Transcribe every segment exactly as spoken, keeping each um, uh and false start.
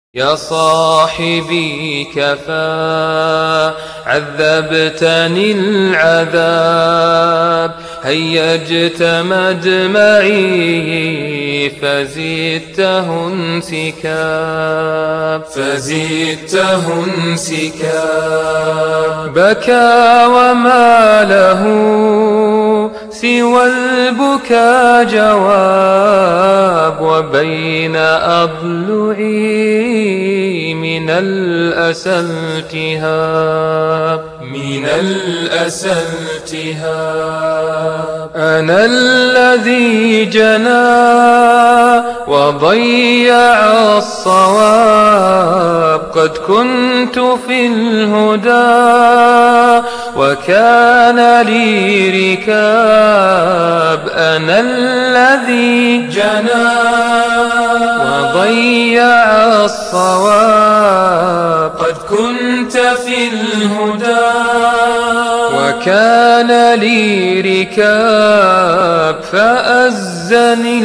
يا صاحبي كفى عذبتني العذاب، هيجت مدمعي فزدته انسكاب فزدته انسكاب بكى وما له سوى البكا جواب، وبين أضلعي من الأسى التهاب من الأسى التهاب أنا الذي جنى وضيع الصواب، قد كنت في الهدى وكان لي ركاب، أنا الذي جنى وضيع الصواب، قد كنت في الهدى وكان لي ركاب، فأزني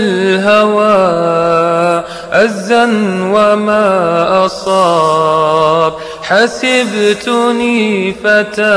الهوى أزا وما أصاب، حسبتني فتى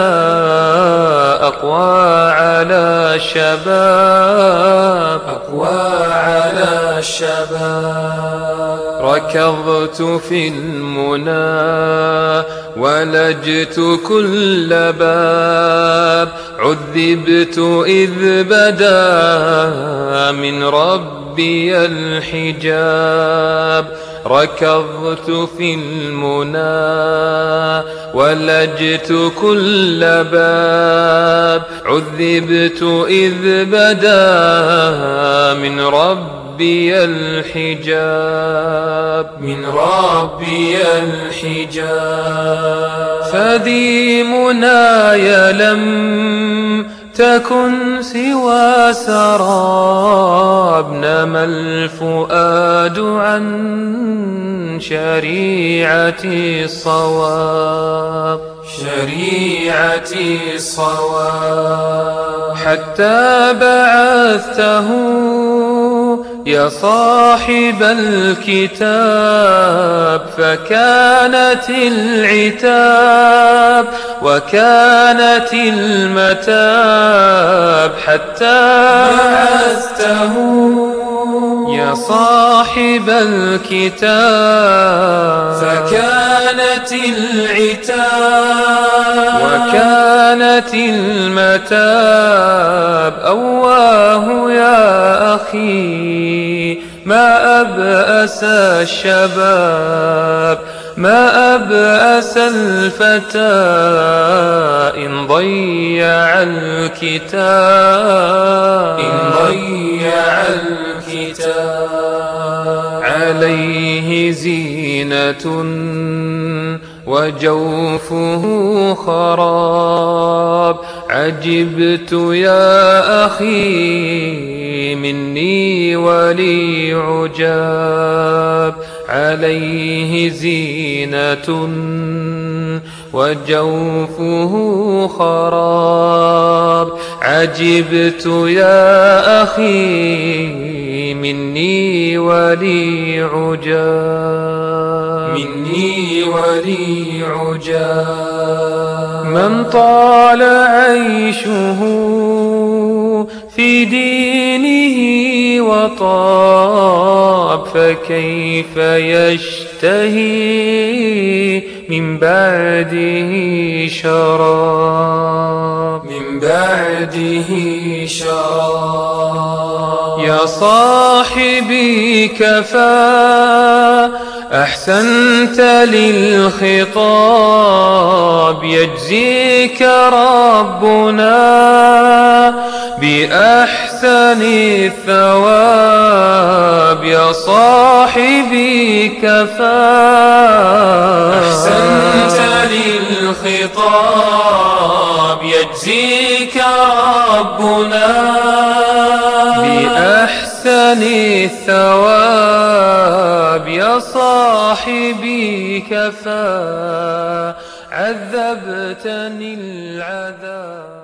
أقوى على شباب أقوى على شباب، ركضت في المنى ولجت كل باب، عذبت إذ بدا من ربي الحجاب، ركضت في المنى ولجت كل باب، عذبت إذ بدا من ربي الحجاب من ربي الحجاب، فذي مناي لم تكن سوى سراب، نما الفؤاد عن شريعة الصواب شريعة الصواب، حتى بعثته يا صاحب الكتاب، فكانت العتاب وكانت المتاب، حتى بعثته يا صاحب الكتاب، فكانت العتاب وكانت المتاب، أواه يا أخي ما أبأس الشباب، ما أبأس الفتى إن ضيع الكتاب إن ضيع الكتاب، عليه زينة وجوفه خراب، عجبت يا أخي مني ولي عجاب، عليه زينة وجوفه خراب، عجبت يا أخي مني ولي عجاب مني ولي عجاب، من طال عيشه في دينه وطاب، فكيف يشتهي من بعده شراب من بعده شراب، يا صاحبي كفى أحسنت للخطاب، يجزيك ربنا بأحسن الثواب، يا صاحبي كفى أحسنت للخطاب، يجزيك ربنا بأحسن الثواب، يا صاحبي كفى عذبتني العذاب.